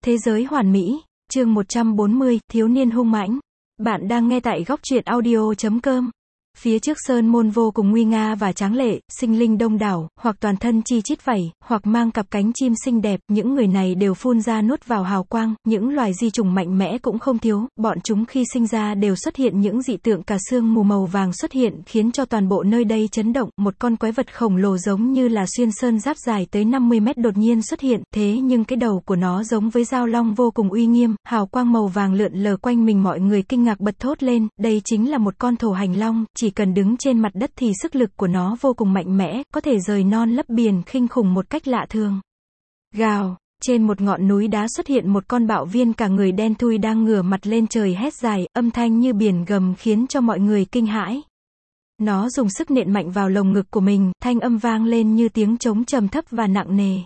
Thế giới hoàn mỹ, chương 140, thiếu niên hung mãnh. Bạn đang nghe tại góc truyện audio.com. Phía trước sơn môn vô cùng nguy nga và tráng lệ, sinh linh đông đảo, hoặc toàn thân chi chít vảy, hoặc mang cặp cánh chim xinh đẹp, những người này đều phun ra nuốt vào hào quang, những loài di trùng mạnh mẽ cũng không thiếu, bọn chúng khi sinh ra đều xuất hiện những dị tượng, cả sương mù màu vàng xuất hiện, khiến cho toàn bộ nơi đây chấn động, một con quái vật khổng lồ giống như là xuyên sơn giáp dài tới 50 mét đột nhiên xuất hiện, thế nhưng cái đầu của nó giống với dao long vô cùng uy nghiêm, hào quang màu vàng lượn lờ quanh mình, mọi người kinh ngạc bật thốt lên, đây chính là một con thổ hành long, chỉ cần đứng trên mặt đất thì sức lực của nó vô cùng mạnh mẽ, có thể rời non lấp biển khinh khủng một cách lạ thường. Gào, trên một ngọn núi đá xuất hiện một con bạo viên cả người đen thui đang ngửa mặt lên trời hét dài, âm thanh như biển gầm khiến cho mọi người kinh hãi. Nó dùng sức nện mạnh vào lồng ngực của mình, thanh âm vang lên như tiếng trống trầm thấp và nặng nề.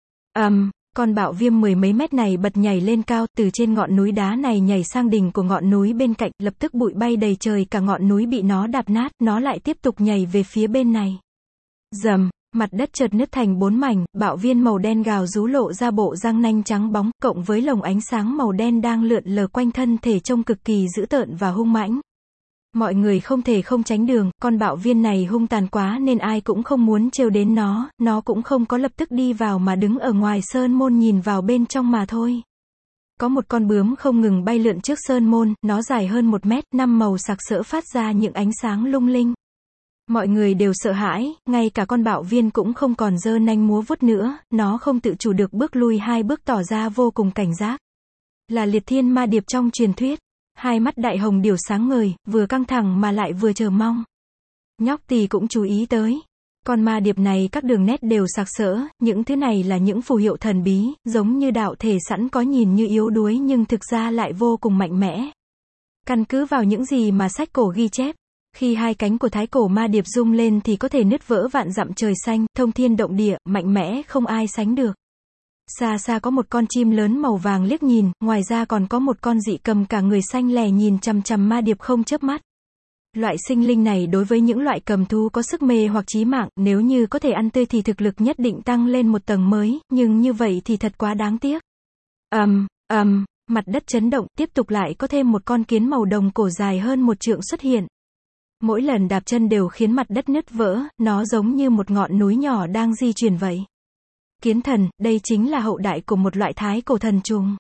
Con bạo viêm mười mấy mét này bật nhảy lên cao, từ trên ngọn núi đá này nhảy sang đỉnh của ngọn núi bên cạnh, lập tức bụi bay đầy trời, cả ngọn núi bị nó đạp nát, nó lại tiếp tục nhảy về phía bên này. Rầm, mặt đất chợt nứt thành 4 mảnh, bạo viên màu đen gào rú lộ ra bộ răng nanh trắng bóng, cộng với lồng ánh sáng màu đen đang lượn lờ quanh thân thể trông cực kỳ dữ tợn và hung mãnh. Mọi người không thể không tránh đường, con bạo viên này hung tàn quá nên ai cũng không muốn trêu đến nó cũng không có lập tức đi vào mà đứng ở ngoài sơn môn nhìn vào bên trong mà thôi. Có một con bướm không ngừng bay lượn trước sơn môn, nó dài hơn 1 mét, 5 màu sặc sỡ phát ra những ánh sáng lung linh. Mọi người đều sợ hãi, ngay cả con bạo viên cũng không còn giơ nanh múa vuốt nữa, nó không tự chủ được bước lui 2 bước tỏ ra vô cùng cảnh giác. Là liệt thiên ma điệp trong truyền thuyết. Hai mắt đại hồng điểu sáng ngời, vừa căng thẳng mà lại vừa chờ mong. Nhóc Tì cũng chú ý tới. Con ma điệp này các đường nét đều sặc sỡ, những thứ này là những phù hiệu thần bí, giống như đạo thể sẵn có, nhìn như yếu đuối nhưng thực ra lại vô cùng mạnh mẽ. Căn cứ vào những gì mà sách cổ ghi chép, khi hai cánh của thái cổ ma điệp rung lên thì có thể nứt vỡ vạn dặm trời xanh, thông thiên động địa, mạnh mẽ không ai sánh được. Xa xa có một con chim lớn màu vàng liếc nhìn, ngoài ra còn có một con dị cầm cả người xanh lè nhìn chằm chằm ma điệp không chớp mắt. Loại sinh linh này đối với những loại cầm thú có sức mê hoặc chí mạng, nếu như có thể ăn tươi thì thực lực nhất định tăng lên một tầng mới, nhưng như vậy thì thật quá đáng tiếc. Mặt đất chấn động, tiếp tục lại có thêm một con kiến màu đồng cổ dài hơn 1 trượng xuất hiện. Mỗi lần đạp chân đều khiến mặt đất nứt vỡ, nó giống như một ngọn núi nhỏ đang di chuyển vậy. Kiến thần, đây chính là hậu đại của một loại thái cổ thần trùng.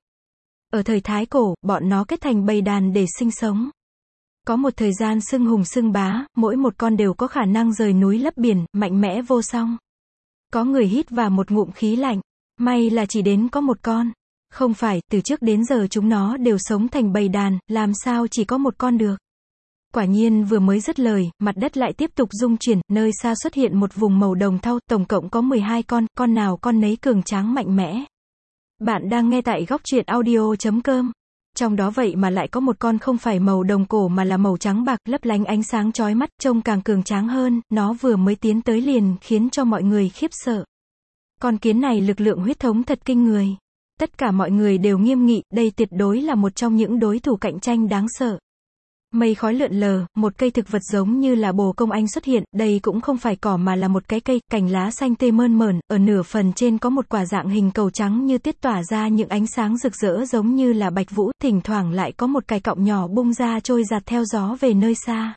Ở thời thái cổ, bọn nó kết thành bầy đàn để sinh sống. Có một thời gian xưng hùng xưng bá, mỗi một con đều có khả năng rời núi lấp biển, mạnh mẽ vô song. Có người hít vào một ngụm khí lạnh. May là chỉ đến có một con. Không phải, từ trước đến giờ chúng nó đều sống thành bầy đàn, làm sao chỉ có một con được. Quả nhiên vừa mới dứt lời, mặt đất lại tiếp tục rung chuyển, nơi xa xuất hiện một vùng màu đồng thau, tổng cộng có 12 con nào con nấy cường tráng mạnh mẽ. Bạn đang nghe tại góc truyện audio.com. Trong đó vậy mà lại có một con không phải màu đồng cổ mà là màu trắng bạc, lấp lánh ánh sáng chói mắt, trông càng cường tráng hơn, nó vừa mới tiến tới liền khiến cho mọi người khiếp sợ. Con kiến này lực lượng huyết thống thật kinh người. Tất cả mọi người đều nghiêm nghị, đây tuyệt đối là một trong những đối thủ cạnh tranh đáng sợ. Mây khói lượn lờ, một cây thực vật giống như là bồ công anh xuất hiện, đây cũng không phải cỏ mà là một cái cây, cành lá xanh tươi mơn mởn, ở nửa phần trên có một quả dạng hình cầu trắng như tuyết tỏa ra những ánh sáng rực rỡ giống như là bạch vũ, thỉnh thoảng lại có một cái cọng nhỏ bung ra trôi giạt theo gió về nơi xa.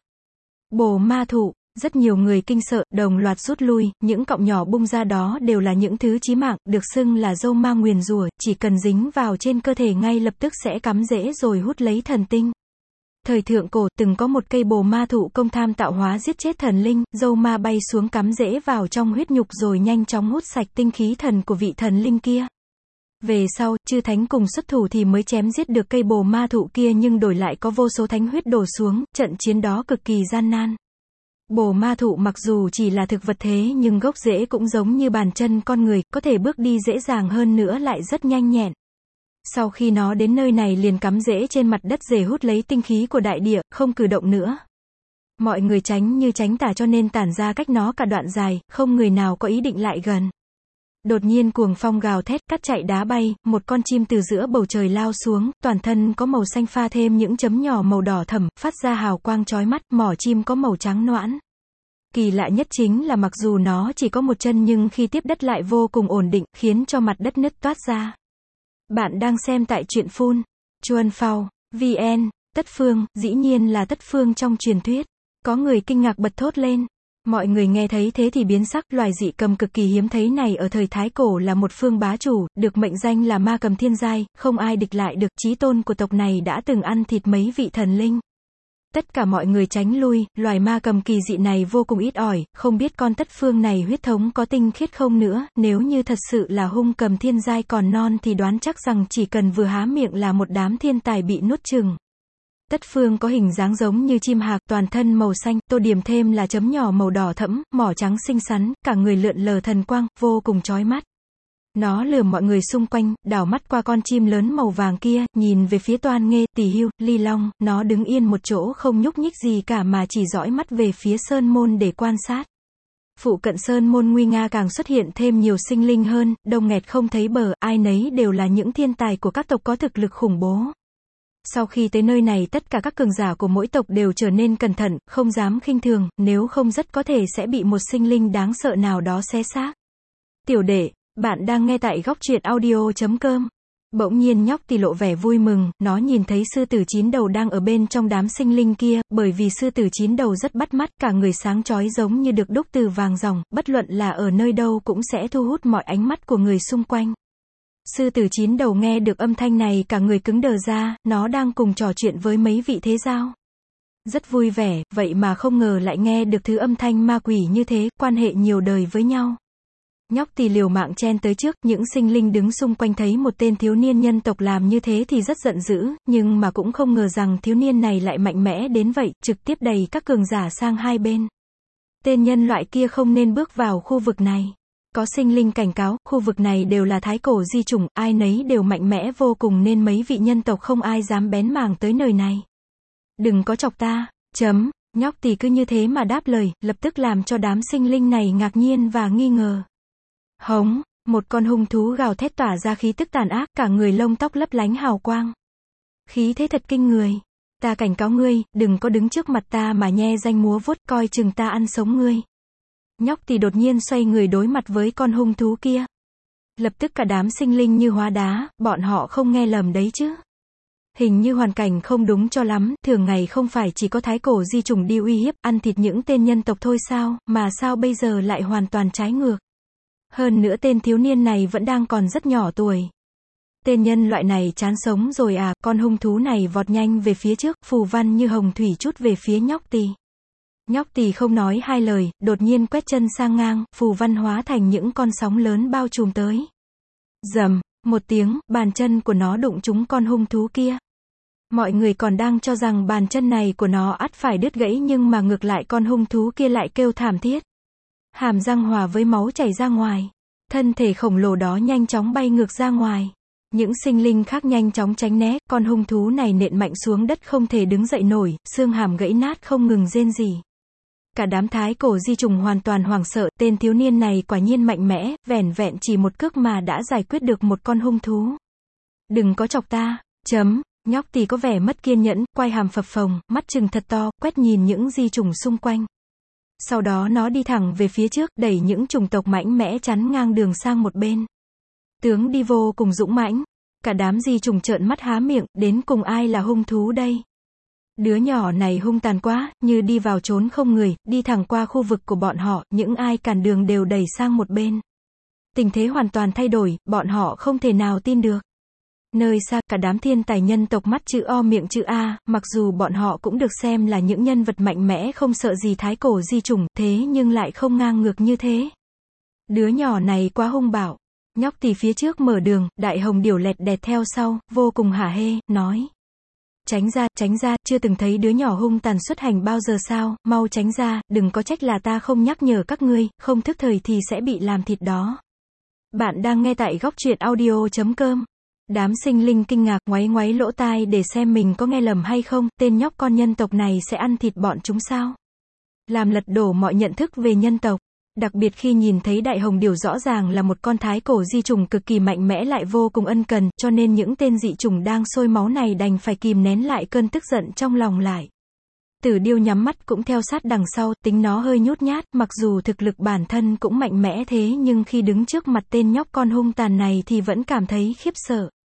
Bồ ma thụ, rất nhiều người kinh sợ, đồng loạt rút lui, những cọng nhỏ bung ra đó đều là những thứ chí mạng, được xưng là dâu ma nguyền rủa, chỉ cần dính vào trên cơ thể ngay lập tức sẽ cắm rễ rồi hút lấy thần tinh. Thời thượng cổ, từng có một cây bồ ma thụ công tham tạo hóa giết chết thần linh, dâu ma bay xuống cắm rễ vào trong huyết nhục rồi nhanh chóng hút sạch tinh khí thần của vị thần linh kia. Về sau, chư thánh cùng xuất thủ thì mới chém giết được cây bồ ma thụ kia, nhưng đổi lại có vô số thánh huyết đổ xuống, trận chiến đó cực kỳ gian nan. Bồ ma thụ mặc dù chỉ là thực vật thế nhưng gốc rễ cũng giống như bàn chân con người, có thể bước đi dễ dàng hơn nữa lại rất nhanh nhẹn. Sau khi nó đến nơi này liền cắm rễ trên mặt đất để hút lấy tinh khí của đại địa, không cử động nữa. Mọi người tránh như tránh tà cho nên tản ra cách nó cả đoạn dài, không người nào có ý định lại gần. Đột nhiên cuồng phong gào thét, cát chạy đá bay, một con chim từ giữa bầu trời lao xuống, toàn thân có màu xanh pha thêm những chấm nhỏ màu đỏ thẫm, phát ra hào quang chói mắt, mỏ chim có màu trắng noãn. Kỳ lạ nhất chính là mặc dù nó chỉ có một chân nhưng khi tiếp đất lại vô cùng ổn định, khiến cho mặt đất nứt toát ra. Bạn đang xem tại truyện phun. Chuan Phao, VN, Tất Phương, dĩ nhiên là Tất Phương trong truyền thuyết. Có người kinh ngạc bật thốt lên. Mọi người nghe thấy thế thì biến sắc, loài dị cầm cực kỳ hiếm thấy này ở thời Thái Cổ là một phương bá chủ, được mệnh danh là ma cầm thiên giai, không ai địch lại được, chí tôn của tộc này đã từng ăn thịt mấy vị thần linh. Tất cả mọi người tránh lui, loài ma cầm kỳ dị này vô cùng ít ỏi, không biết con Tất Phương này huyết thống có tinh khiết không nữa, nếu như thật sự là hung cầm thiên giai còn non thì đoán chắc rằng chỉ cần vừa há miệng là một đám thiên tài bị nuốt chửng. Tất Phương có hình dáng giống như chim hạc, toàn thân màu xanh, tô điểm thêm là chấm nhỏ màu đỏ thẫm, mỏ trắng xinh xắn, cả người lượn lờ thần quang, vô cùng chói mắt. Nó lườm mọi người xung quanh, đảo mắt qua con chim lớn màu vàng kia, nhìn về phía Toan Nghê, Tỳ Hưu, Ly Long, nó đứng yên một chỗ không nhúc nhích gì cả mà chỉ dõi mắt về phía sơn môn để quan sát. Phụ cận sơn môn nguy nga càng xuất hiện thêm nhiều sinh linh hơn, đông nghẹt không thấy bờ, ai nấy đều là những thiên tài của các tộc có thực lực khủng bố. Sau khi tới nơi này tất cả các cường giả của mỗi tộc đều trở nên cẩn thận, không dám khinh thường, nếu không rất có thể sẽ bị một sinh linh đáng sợ nào đó xé xác. Tiểu đệ, bạn đang nghe tại góc truyện audio.com. Bỗng nhiên nhóc thì lộ vẻ vui mừng, nó nhìn thấy sư tử 9 đầu đang ở bên trong đám sinh linh kia, bởi vì sư tử 9 đầu rất bắt mắt, cả người sáng chói giống như được đúc từ vàng ròng, bất luận là ở nơi đâu cũng sẽ thu hút mọi ánh mắt của người xung quanh. Sư tử 9 đầu nghe được âm thanh này cả người cứng đờ ra, nó đang cùng trò chuyện với mấy vị thế giao. Rất vui vẻ, vậy mà không ngờ lại nghe được thứ âm thanh ma quỷ như thế, quan hệ nhiều đời với nhau. Nhóc thì liều mạng chen tới trước, những sinh linh đứng xung quanh thấy một tên thiếu niên nhân tộc làm như thế thì rất giận dữ, nhưng mà cũng không ngờ rằng thiếu niên này lại mạnh mẽ đến vậy, trực tiếp đẩy các cường giả sang hai bên. Tên nhân loại kia không nên bước vào khu vực này. Có sinh linh cảnh cáo, khu vực này đều là thái cổ di chủng, ai nấy đều mạnh mẽ vô cùng nên mấy vị nhân tộc không ai dám bén mảng tới nơi này. Đừng có chọc ta, nhóc thì cứ như thế mà đáp lời, lập tức làm cho đám sinh linh này ngạc nhiên và nghi ngờ. Hống, một con hung thú gào thét tỏa ra khí tức tàn ác, cả người lông tóc lấp lánh hào quang. Khí thế thật kinh người. Ta cảnh cáo ngươi, đừng có đứng trước mặt ta mà nhe ranh múa vuốt, coi chừng ta ăn sống ngươi. Nhóc thì đột nhiên xoay người đối mặt với con hung thú kia. Lập tức cả đám sinh linh như hóa đá, bọn họ không nghe lầm đấy chứ. Hình như hoàn cảnh không đúng cho lắm, thường ngày không phải chỉ có thái cổ di chủng đi uy hiếp, ăn thịt những tên nhân tộc thôi sao, mà sao bây giờ lại hoàn toàn trái ngược. Hơn nữa tên thiếu niên này vẫn đang còn rất nhỏ tuổi. Tên nhân loại này chán sống rồi à, con hung thú này vọt nhanh về phía trước, phù văn như hồng thủy trút về phía nhóc tỳ. Nhóc tỳ không nói hai lời, đột nhiên quét chân sang ngang, phù văn hóa thành những con sóng lớn bao trùm tới. Rầm, một tiếng, bàn chân của nó đụng trúng con hung thú kia. Mọi người còn đang cho rằng bàn chân này của nó ắt phải đứt gãy nhưng mà ngược lại con hung thú kia lại kêu thảm thiết. Hàm răng hòa với máu chảy ra ngoài. Thân thể khổng lồ đó nhanh chóng bay ngược ra ngoài. Những sinh linh khác nhanh chóng tránh né, con hung thú này nện mạnh xuống đất không thể đứng dậy nổi, xương hàm gãy nát không ngừng rên rỉ. Cả đám thái cổ di trùng hoàn toàn hoảng sợ, tên thiếu niên này quả nhiên mạnh mẽ, vẻn vẹn chỉ một cước mà đã giải quyết được một con hung thú. Đừng có chọc ta, nhóc thì có vẻ mất kiên nhẫn, quay hàm phập phồng, mắt trừng thật to, quét nhìn những di trùng xung quanh. Sau đó nó đi thẳng về phía trước, đẩy những chủng tộc mạnh mẽ chắn ngang đường sang một bên. Tướng đi vô cùng dũng mãnh, cả đám di trùng trợn mắt há miệng, đến cùng ai là hung thú đây? Đứa nhỏ này hung tàn quá, như đi vào trốn không người, đi thẳng qua khu vực của bọn họ, những ai cản đường đều đẩy sang một bên. Tình thế hoàn toàn thay đổi, bọn họ không thể nào tin được. Nơi xa, cả đám thiên tài nhân tộc mắt chữ O miệng chữ A, mặc dù bọn họ cũng được xem là những nhân vật mạnh mẽ không sợ gì thái cổ di chủng, thế nhưng lại không ngang ngược như thế. Đứa nhỏ này quá hung bạo. Nhóc thì phía trước mở đường, đại hồng điểu lẹt đẹt theo sau, vô cùng hả hê, nói. Tránh ra, chưa từng thấy đứa nhỏ hung tàn xuất hành bao giờ sao, mau tránh ra, đừng có trách là ta không nhắc nhở các ngươi, không thức thời thì sẽ bị làm thịt đó. Bạn đang nghe tại góc truyện audio.com. Đám sinh linh kinh ngạc ngoáy lỗ tai để xem mình có nghe lầm hay không, tên nhóc con nhân tộc này sẽ ăn thịt bọn chúng sao? Làm lật đổ mọi nhận thức về nhân tộc. Đặc biệt khi nhìn thấy đại hồng điểu rõ ràng là một con thái cổ di trùng cực kỳ mạnh mẽ lại vô cùng ân cần, cho nên những tên dị trùng đang sôi máu này đành phải kìm nén lại cơn tức giận trong lòng lại. Tử điêu nhắm mắt cũng theo sát đằng sau, tính nó hơi nhút nhát, mặc dù thực lực bản thân cũng mạnh mẽ thế nhưng khi đứng trước mặt tên nhóc con hung tàn này thì vẫn cảm thấy khiếp sợ.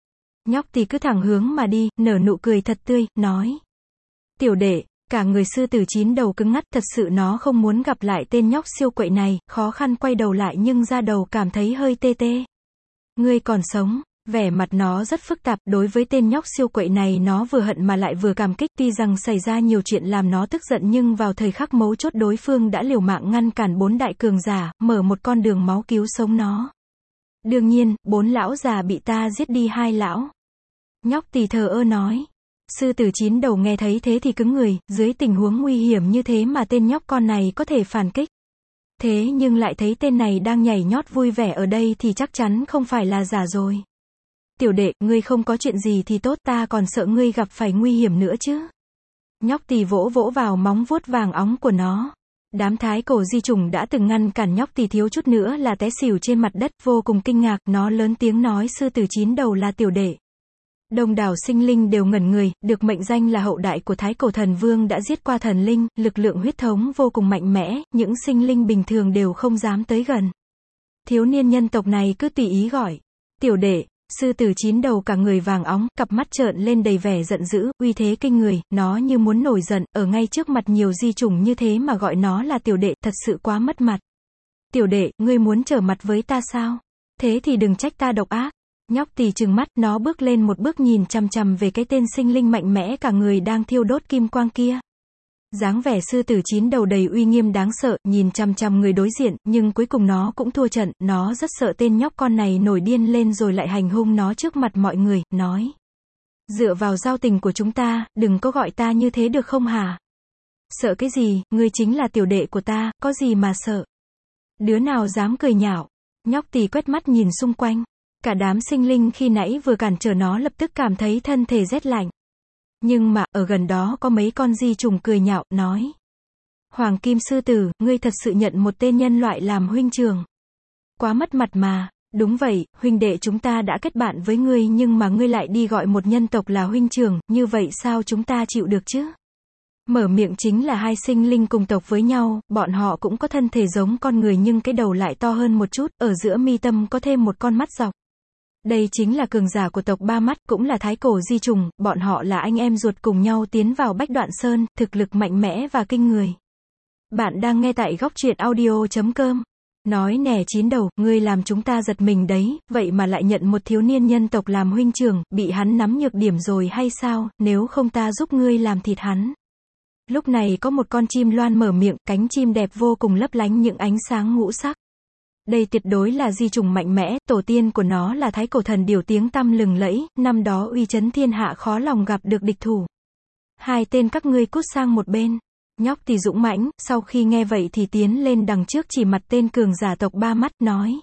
Nhóc thì cứ thẳng hướng mà đi, nở nụ cười thật tươi, nói. Tiểu đệ, cả người sư tử chín đầu cứng ngắt, thật sự nó không muốn gặp lại tên nhóc siêu quậy này, khó khăn quay đầu lại nhưng da đầu cảm thấy hơi tê tê. Ngươi còn sống. Vẻ mặt nó rất phức tạp, đối với tên nhóc siêu quậy này nó vừa hận mà lại vừa cảm kích, tuy rằng xảy ra nhiều chuyện làm nó tức giận nhưng vào thời khắc mấu chốt đối phương đã liều mạng ngăn cản 4 đại cường giả, mở một con đường máu cứu sống nó. Đương nhiên, 4 lão già bị ta giết đi 2 lão. Nhóc tỳ thờ ơ nói. Sư tử chín đầu nghe thấy thế thì cứng người, dưới tình huống nguy hiểm như thế mà tên nhóc con này có thể phản kích. Thế nhưng lại thấy tên này đang nhảy nhót vui vẻ ở đây thì chắc chắn không phải là giả rồi. Tiểu đệ, ngươi không có chuyện gì thì tốt, ta còn sợ ngươi gặp phải nguy hiểm nữa chứ. Nhóc tỳ vỗ vỗ vào móng vuốt vàng óng của nó. Đám thái cổ di chủng đã từng ngăn cản nhóc tỳ thiếu chút nữa là té xỉu trên mặt đất, vô cùng kinh ngạc, nó lớn tiếng nói sư tử chín đầu là tiểu đệ. Đông đảo sinh linh đều ngẩn người, được mệnh danh là hậu đại của thái cổ thần vương đã giết qua thần linh, lực lượng huyết thống vô cùng mạnh mẽ, những sinh linh bình thường đều không dám tới gần. Thiếu niên nhân tộc này cứ tùy ý gọi. Tiểu đệ. Sư tử chín đầu cả người vàng óng, cặp mắt trợn lên đầy vẻ giận dữ, uy thế kinh người, nó như muốn nổi giận, ở ngay trước mặt nhiều di chủng như thế mà gọi nó là tiểu đệ, thật sự quá mất mặt. Tiểu đệ, ngươi muốn trở mặt với ta sao? Thế thì đừng trách ta độc ác. Nhóc tỳ trừng mắt, nó bước lên một bước nhìn chằm chằm về cái tên sinh linh mạnh mẽ cả người đang thiêu đốt kim quang kia. Dáng vẻ sư tử chín đầu đầy uy nghiêm đáng sợ, nhìn chằm chằm người đối diện, nhưng cuối cùng nó cũng thua trận, nó rất sợ tên nhóc con này nổi điên lên rồi lại hành hung nó trước mặt mọi người, nói. Dựa vào giao tình của chúng ta, đừng có gọi ta như thế được không hả? Sợ cái gì, ngươi chính là tiểu đệ của ta, có gì mà sợ? Đứa nào dám cười nhạo? Nhóc tỳ quét mắt nhìn xung quanh. Cả đám sinh linh khi nãy vừa cản trở nó lập tức cảm thấy thân thể rét lạnh. Nhưng mà, ở gần đó có mấy con di trùng cười nhạo, nói. Hoàng Kim Sư Tử, ngươi thật sự nhận một tên nhân loại làm huynh trưởng. Quá mất mặt mà. Đúng vậy, huynh đệ chúng ta đã kết bạn với ngươi nhưng mà ngươi lại đi gọi một nhân tộc là huynh trưởng, như vậy sao chúng ta chịu được chứ? Mở miệng chính là hai sinh linh cùng tộc với nhau, bọn họ cũng có thân thể giống con người nhưng cái đầu lại to hơn một chút, ở giữa mi tâm có thêm một con mắt dọc. Đây chính là cường giả của tộc Ba Mắt, cũng là thái cổ di trùng, bọn họ là anh em ruột cùng nhau tiến vào Bách Đoạn Sơn, thực lực mạnh mẽ và kinh người. Bạn đang nghe tại góc truyện audio.com. Nói nè chín đầu, ngươi làm chúng ta giật mình đấy, vậy mà lại nhận một thiếu niên nhân tộc làm huynh trưởng, bị hắn nắm nhược điểm rồi hay sao, nếu không ta giúp ngươi làm thịt hắn. Lúc này có một con chim loan mở miệng, cánh chim đẹp vô cùng lấp lánh những ánh sáng ngũ sắc. Đây tuyệt đối là di trùng mạnh mẽ, tổ tiên của nó là thái cổ thần điểu tiếng tăm lừng lẫy, năm đó uy chấn thiên hạ khó lòng gặp được địch thủ. Hai tên các ngươi cút sang một bên. Nhóc thì dũng mãnh, sau khi nghe vậy thì tiến lên đằng trước chỉ mặt tên cường giả tộc Ba Mắt, nói.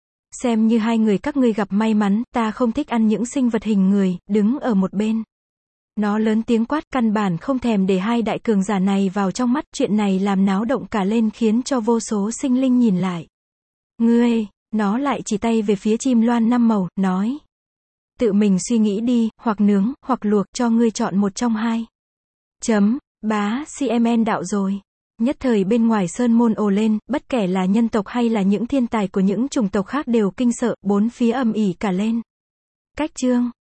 Xem như hai người các ngươi gặp may mắn, ta không thích ăn những sinh vật hình người, đứng ở một bên. Nó lớn tiếng quát, căn bản không thèm để hai đại cường giả này vào trong mắt, chuyện này làm náo động cả lên khiến cho vô số sinh linh nhìn lại. Ngươi, nó lại chỉ tay về phía chim loan năm màu, nói. Tự mình suy nghĩ đi, hoặc nướng, hoặc luộc, cho ngươi chọn một trong hai. Bá, CMN đạo rồi. Nhất thời bên ngoài sơn môn ồ lên, bất kể là nhân tộc hay là những thiên tài của những chủng tộc khác đều kinh sợ, bốn phía ầm ĩ cả lên. Cách chương.